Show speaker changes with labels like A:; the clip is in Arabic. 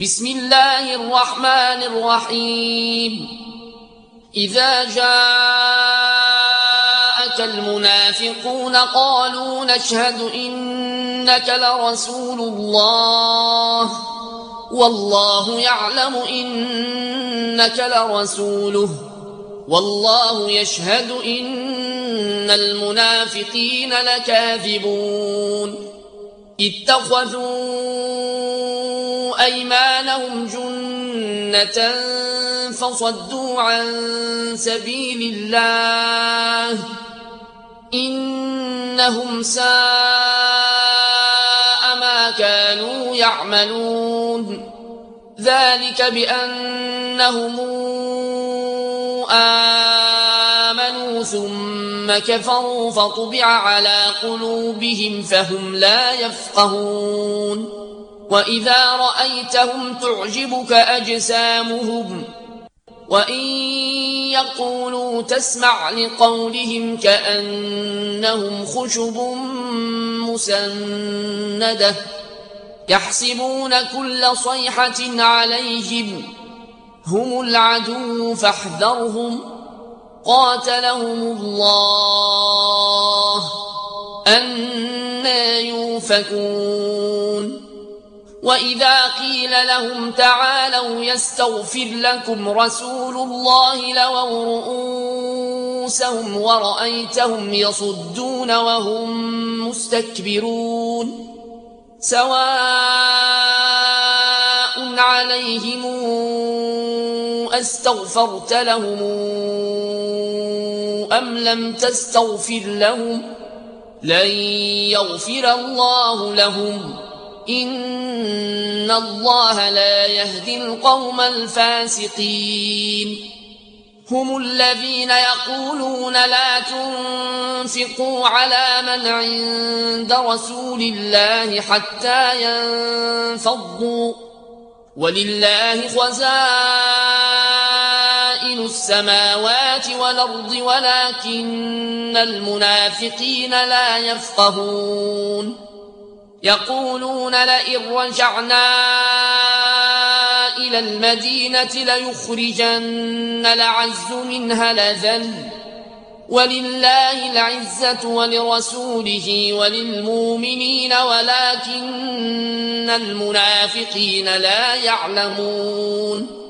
A: بسم الله الرحمن الرحيم. إذا جاءك المنافقون قالوا نشهد إنك لرسول الله والله يعلم إنك لرسوله والله يشهد إن المنافقين لكاذبون. اتخذوا أيمانهم جنة فصدوا عن سبيل الله إنهم ساء ما كانوا يعملون. ذلك بأنهم آمنوا ثم كفروا فطبع على قلوبهم فهم لا يفقهون. وإذا رأيتهم تعجبك أجسامهم وإن يقولوا تسمع لقولهم كأنهم خشب مسندة يحسبون كل صيحة عليهم هم العدو فاحذرهم قاتلهم الله أنى يؤفكون. وإذا قيل لهم تعالوا يستغفر لكم رسول الله لووا رؤوسهم ورأيتهم يصدون وهم مستكبرون. سواء عليهم أستغفرت لهم أم لم تستغفر لهم لن يغفر الله لهم إن الله لا يهدي القوم الفاسقين. هم الذين يقولون لا تنفقوا على من عند رسول الله حتى ينفضوا ولله خزائن السماوات والأرض ولكن المنافقين لا يفقهون. يقولون لئن رجعنا إلى المدينة ليخرجن الأعز منها الأذل ولله العزة ولرسوله وللمؤمنين ولكن المنافقين لا يعلمون.